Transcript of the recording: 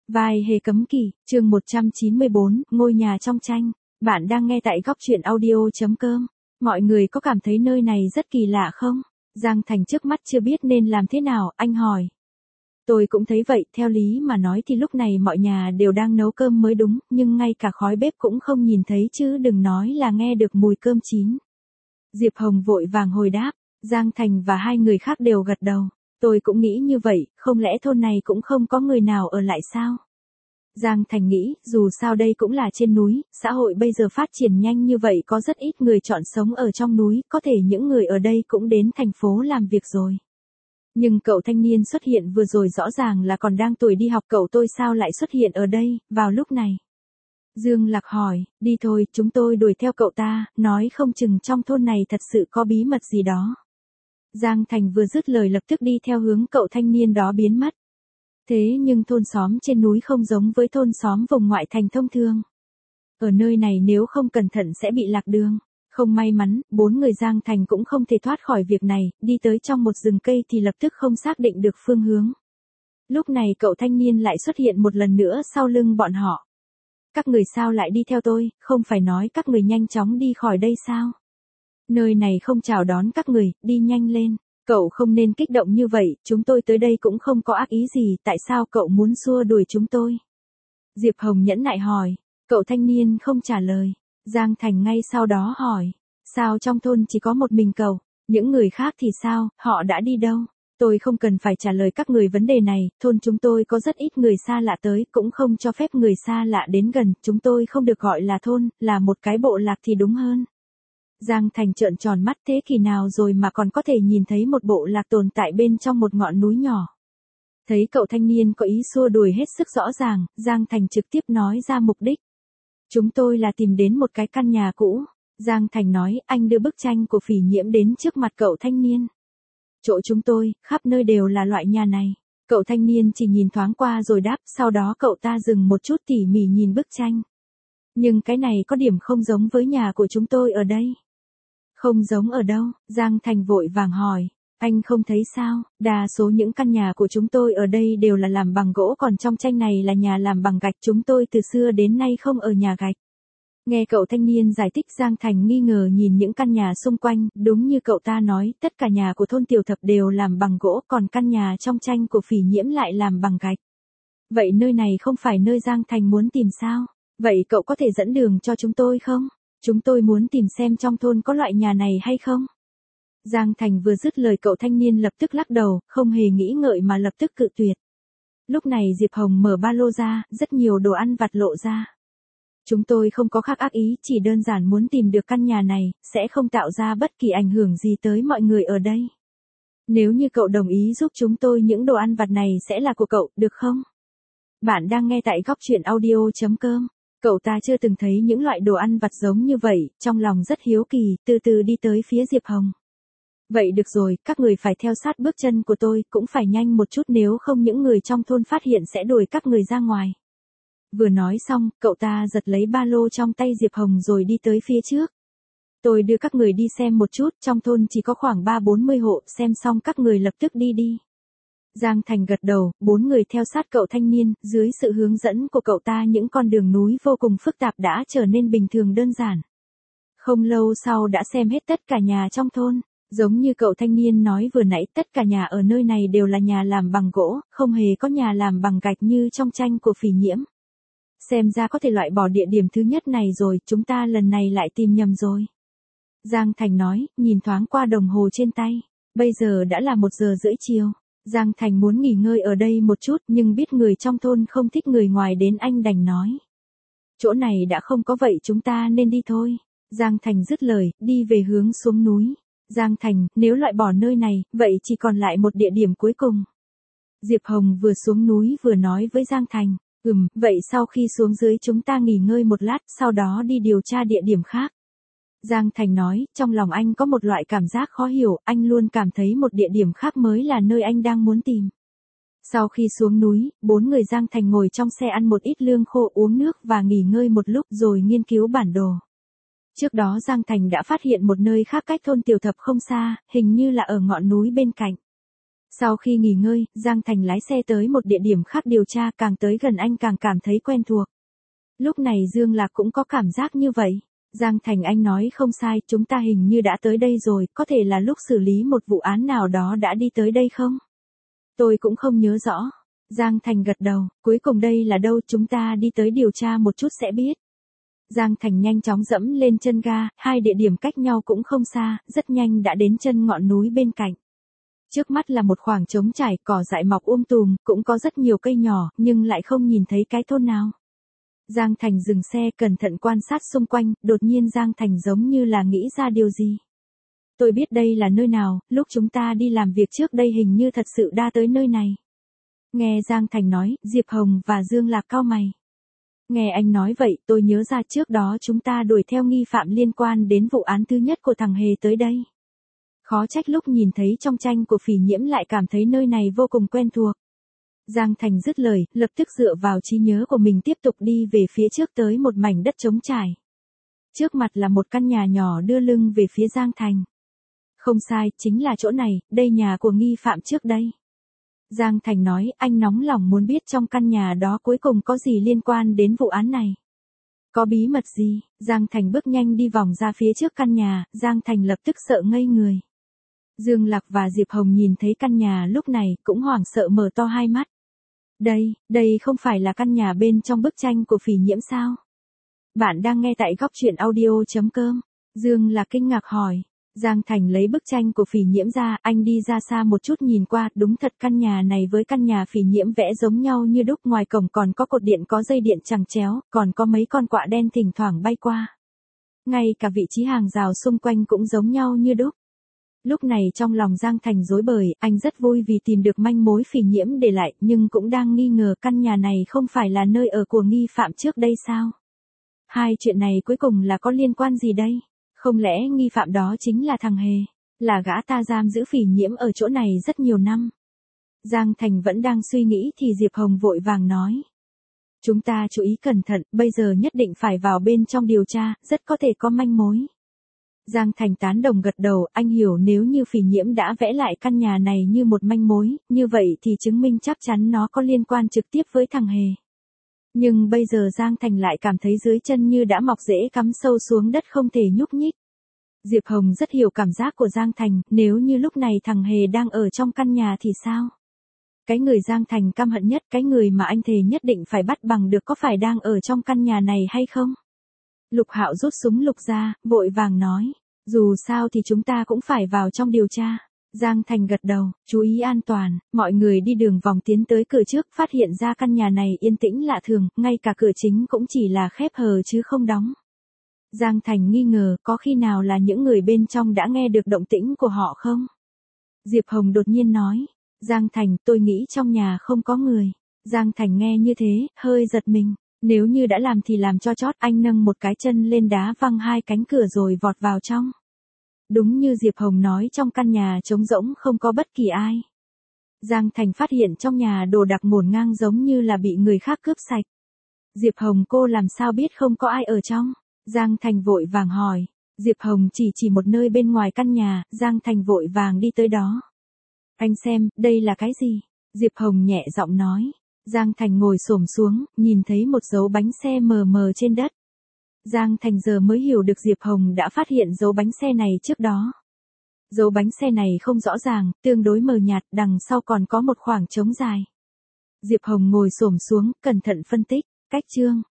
Vai hề cấm kỵ, chương 194, ngôi nhà trong tranh. Bạn đang nghe tại góc truyện audio.com. Mọi người có cảm thấy nơi này rất kỳ lạ không? Giang Thành trước mắt chưa biết nên làm thế nào, anh hỏi. Tôi cũng thấy vậy, theo lý mà nói thì lúc này mọi nhà đều đang nấu cơm mới đúng, nhưng ngay cả khói bếp cũng không nhìn thấy chứ đừng nói là nghe được mùi cơm chín. Diệp Hồng vội vàng hồi đáp, Giang Thành và hai người khác đều gật đầu. Tôi cũng nghĩ như vậy, không lẽ thôn này cũng không có người nào ở lại sao? Giang Thành nghĩ, dù sao đây cũng là trên núi, xã hội bây giờ phát triển nhanh như vậy có rất ít người chọn sống ở trong núi, có thể những người ở đây cũng đến thành phố làm việc rồi. Nhưng cậu thanh niên xuất hiện vừa rồi rõ ràng là còn đang tuổi đi học, cậu tôi sao lại xuất hiện ở đây, vào lúc này? Dương Lạc hỏi, đi thôi, chúng tôi đuổi theo cậu ta, nói không chừng trong thôn này thật sự có bí mật gì đó. Giang Thành vừa dứt lời lập tức đi theo hướng cậu thanh niên đó biến mất. Thế nhưng thôn xóm trên núi không giống với thôn xóm vùng ngoại thành thông thường. Ở nơi này nếu không cẩn thận sẽ bị lạc đường. Không may mắn, 4 người Giang Thành cũng không thể thoát khỏi việc này, đi tới trong một rừng cây thì lập tức không xác định được phương hướng. Lúc này cậu thanh niên lại xuất hiện một lần nữa sau lưng bọn họ. Các người sao lại đi theo tôi, không phải nói các người nhanh chóng đi khỏi đây sao? Nơi này không chào đón các người, đi nhanh lên. Cậu không nên kích động như vậy, chúng tôi tới đây cũng không có ác ý gì, tại sao cậu muốn xua đuổi chúng tôi? Diệp Hồng nhẫn nại hỏi, cậu thanh niên không trả lời. Giang Thành ngay sau đó hỏi, sao trong thôn chỉ có một mình cậu, những người khác thì sao, họ đã đi đâu? Tôi không cần phải trả lời các người vấn đề này, thôn chúng tôi có rất ít người xa lạ tới, cũng không cho phép người xa lạ đến gần, chúng tôi không được gọi là thôn, là một cái bộ lạc thì đúng hơn. Giang Thành trợn tròn mắt, thế kỷ nào rồi mà còn có thể nhìn thấy một bộ lạc tồn tại bên trong một ngọn núi nhỏ. Thấy cậu thanh niên có ý xua đuổi hết sức rõ ràng, Giang Thành trực tiếp nói ra mục đích. Chúng tôi là tìm đến một cái căn nhà cũ. Giang Thành nói, anh đưa bức tranh của Phỉ Nhiễm đến trước mặt cậu thanh niên. Chỗ chúng tôi, khắp nơi đều là loại nhà này. Cậu thanh niên chỉ nhìn thoáng qua rồi đáp, sau đó cậu ta dừng một chút tỉ mỉ nhìn bức tranh. Nhưng cái này có điểm không giống với nhà của chúng tôi ở đây. Không giống ở đâu? Giang Thành vội vàng hỏi. Anh không thấy sao, đa số những căn nhà của chúng tôi ở đây đều là làm bằng gỗ, còn trong tranh này là nhà làm bằng gạch, chúng tôi từ xưa đến nay không ở nhà gạch. Nghe cậu thanh niên giải thích, Giang Thành nghi ngờ nhìn những căn nhà xung quanh, đúng như cậu ta nói, tất cả nhà của thôn Tiểu Thập đều làm bằng gỗ, còn căn nhà trong tranh của Phỉ Nhiễm lại làm bằng gạch. Vậy nơi này không phải nơi Giang Thành muốn tìm sao? Vậy cậu có thể dẫn đường cho chúng tôi không? Chúng tôi muốn tìm xem trong thôn có loại nhà này hay không? Giang Thành vừa dứt lời cậu thanh niên lập tức lắc đầu, không hề nghĩ ngợi mà lập tức cự tuyệt. Lúc này Diệp Hồng mở ba lô ra, rất nhiều đồ ăn vặt lộ ra. Chúng tôi không có khác ác ý, chỉ đơn giản muốn tìm được căn nhà này, sẽ không tạo ra bất kỳ ảnh hưởng gì tới mọi người ở đây. Nếu như cậu đồng ý giúp chúng tôi, những đồ ăn vặt này sẽ là của cậu, được không? Bạn đang nghe tại góc truyện audio.com. Cậu ta chưa từng thấy những loại đồ ăn vặt giống như vậy, trong lòng rất hiếu kỳ, từ từ đi tới phía Diệp Hồng. Vậy được rồi, các người phải theo sát bước chân của tôi, cũng phải nhanh một chút nếu không những người trong thôn phát hiện sẽ đuổi các người ra ngoài. Vừa nói xong, cậu ta giật lấy ba lô trong tay Diệp Hồng rồi đi tới phía trước. Tôi đưa các người đi xem một chút, trong thôn chỉ có khoảng 30-40 hộ, xem xong các người lập tức đi đi. Giang Thành gật đầu, 4 người theo sát cậu thanh niên, dưới sự hướng dẫn của cậu ta những con đường núi vô cùng phức tạp đã trở nên bình thường đơn giản. Không lâu sau đã xem hết tất cả nhà trong thôn. Giống như cậu thanh niên nói vừa nãy, tất cả nhà ở nơi này đều là nhà làm bằng gỗ, không hề có nhà làm bằng gạch như trong tranh của Phỉ Nhiễm. Xem ra có thể loại bỏ địa điểm thứ nhất này rồi, chúng ta lần này lại tìm nhầm rồi. Giang Thành nói, nhìn thoáng qua đồng hồ trên tay. Bây giờ đã là 1:30 chiều. Giang Thành muốn nghỉ ngơi ở đây một chút, nhưng biết người trong thôn không thích người ngoài đến, anh đành nói. Chỗ này đã không có, vậy chúng ta nên đi thôi. Giang Thành dứt lời, đi về hướng xuống núi. Giang Thành, nếu loại bỏ nơi này, vậy chỉ còn lại một địa điểm cuối cùng. Diệp Hồng vừa xuống núi vừa nói với Giang Thành, vậy sau khi xuống dưới chúng ta nghỉ ngơi một lát, sau đó đi điều tra địa điểm khác. Giang Thành nói, trong lòng anh có một loại cảm giác khó hiểu, anh luôn cảm thấy một địa điểm khác mới là nơi anh đang muốn tìm. Sau khi xuống núi, 4 người Giang Thành ngồi trong xe ăn một ít lương khô, uống nước và nghỉ ngơi một lúc rồi nghiên cứu bản đồ. Trước đó Giang Thành đã phát hiện một nơi khác cách thôn Tiểu Thập không xa, hình như là ở ngọn núi bên cạnh. Sau khi nghỉ ngơi, Giang Thành lái xe tới một địa điểm khác điều tra, càng tới gần anh càng cảm thấy quen thuộc. Lúc này Dương Lạc cũng có cảm giác như vậy. Giang Thành, anh nói không sai, chúng ta hình như đã tới đây rồi, có thể là lúc xử lý một vụ án nào đó đã đi tới đây không? Tôi cũng không nhớ rõ. Giang Thành gật đầu, cuối cùng đây là đâu, chúng ta đi tới điều tra một chút sẽ biết. Giang Thành nhanh chóng dẫm lên chân ga, hai địa điểm cách nhau cũng không xa, rất nhanh đã đến chân ngọn núi bên cạnh. Trước mắt là một khoảng trống trải, cỏ dại mọc tùm, cũng có rất nhiều cây nhỏ, nhưng lại không nhìn thấy cái thôn nào. Giang Thành dừng xe cẩn thận quan sát xung quanh, đột nhiên Giang Thành giống như là nghĩ ra điều gì. Tôi biết đây là nơi nào, lúc chúng ta đi làm việc trước đây hình như thật sự đã tới nơi này. Nghe Giang Thành nói, Diệp Hồng và Dương Lạc cau mày. Nghe anh nói vậy, tôi nhớ ra trước đó chúng ta đuổi theo nghi phạm liên quan đến vụ án thứ nhất của thằng Hề tới đây. Khó trách lúc nhìn thấy trong tranh của Phỉ Nhiễm lại cảm thấy nơi này vô cùng quen thuộc. Giang Thành dứt lời, lập tức dựa vào trí nhớ của mình tiếp tục đi về phía trước tới một mảnh đất trống trải. Trước mặt là một căn nhà nhỏ đưa lưng về phía Giang Thành. Không sai, chính là chỗ này, đây nhà của nghi phạm trước đây. Giang Thành nói, anh nóng lòng muốn biết trong căn nhà đó cuối cùng có gì liên quan đến vụ án này. Có bí mật gì? Giang Thành bước nhanh đi vòng ra phía trước căn nhà, Giang Thành lập tức sợ ngây người. Dương Lạc và Diệp Hồng nhìn thấy căn nhà lúc này cũng hoảng sợ mở to hai mắt. Đây không phải là căn nhà bên trong bức tranh của Phỉ Nhiễm sao? Bạn đang nghe tại góc truyện audio.com. Dương Lạc kinh ngạc hỏi. Giang Thành lấy bức tranh của Phỉ Nhiễm ra, anh đi ra xa một chút nhìn qua, đúng thật căn nhà này với căn nhà Phỉ Nhiễm vẽ giống nhau như đúc, ngoài cổng còn có cột điện có dây điện chằng chéo, còn có mấy con quạ đen thỉnh thoảng bay qua. Ngay cả vị trí hàng rào xung quanh cũng giống nhau như đúc. Lúc này trong lòng Giang Thành rối bời, anh rất vui vì tìm được manh mối Phỉ Nhiễm để lại, nhưng cũng đang nghi ngờ căn nhà này không phải là nơi ở của nghi phạm trước đây sao? Hai chuyện này cuối cùng là có liên quan gì đây? Không lẽ nghi phạm đó chính là thằng Hề, là gã ta giam giữ Phỉ Nhiễm ở chỗ này rất nhiều năm? Giang Thành vẫn đang suy nghĩ thì Diệp Hồng vội vàng nói. Chúng ta chú ý cẩn thận, bây giờ nhất định phải vào bên trong điều tra, rất có thể có manh mối. Giang Thành tán đồng gật đầu, anh hiểu nếu như Phỉ Nhiễm đã vẽ lại căn nhà này như một manh mối, như vậy thì chứng minh chắc chắn nó có liên quan trực tiếp với thằng Hề. Nhưng bây giờ Giang Thành lại cảm thấy dưới chân như đã mọc rễ cắm sâu xuống đất không thể nhúc nhích. Diệp Hồng rất hiểu cảm giác của Giang Thành, nếu như lúc này thằng Hề đang ở trong căn nhà thì sao? Cái người Giang Thành căm hận nhất, cái người mà anh thề nhất định phải bắt bằng được có phải đang ở trong căn nhà này hay không? Lục Hạo rút súng lục ra, vội vàng nói, dù sao thì chúng ta cũng phải vào trong điều tra. Giang Thành gật đầu, chú ý an toàn, mọi người đi đường vòng tiến tới cửa trước, phát hiện ra căn nhà này yên tĩnh lạ thường, ngay cả cửa chính cũng chỉ là khép hờ chứ không đóng. Giang Thành nghi ngờ, có khi nào là những người bên trong đã nghe được động tĩnh của họ không? Diệp Hồng đột nhiên nói, Giang Thành, tôi nghĩ trong nhà không có người. Giang Thành nghe như thế, hơi giật mình. Nếu như đã làm thì làm cho chót, anh nâng một cái chân lên đá văng hai cánh cửa rồi vọt vào trong. Đúng như Diệp Hồng nói, trong căn nhà trống rỗng không có bất kỳ ai. Giang Thành phát hiện trong nhà đồ đạc ngổn ngang giống như là bị người khác cướp sạch. Diệp Hồng, cô làm sao biết không có ai ở trong? Giang Thành vội vàng hỏi. Diệp Hồng chỉ một nơi bên ngoài căn nhà, Giang Thành vội vàng đi tới đó. Anh xem, đây là cái gì? Diệp Hồng nhẹ giọng nói. Giang Thành ngồi xổm xuống, nhìn thấy một dấu bánh xe mờ mờ trên đất. Giang Thành giờ mới hiểu được Diệp Hồng đã phát hiện dấu bánh xe này trước đó. Dấu bánh xe này không rõ ràng, tương đối mờ nhạt, đằng sau còn có một khoảng trống dài. Diệp Hồng ngồi xổm xuống, cẩn thận phân tích, cách chương.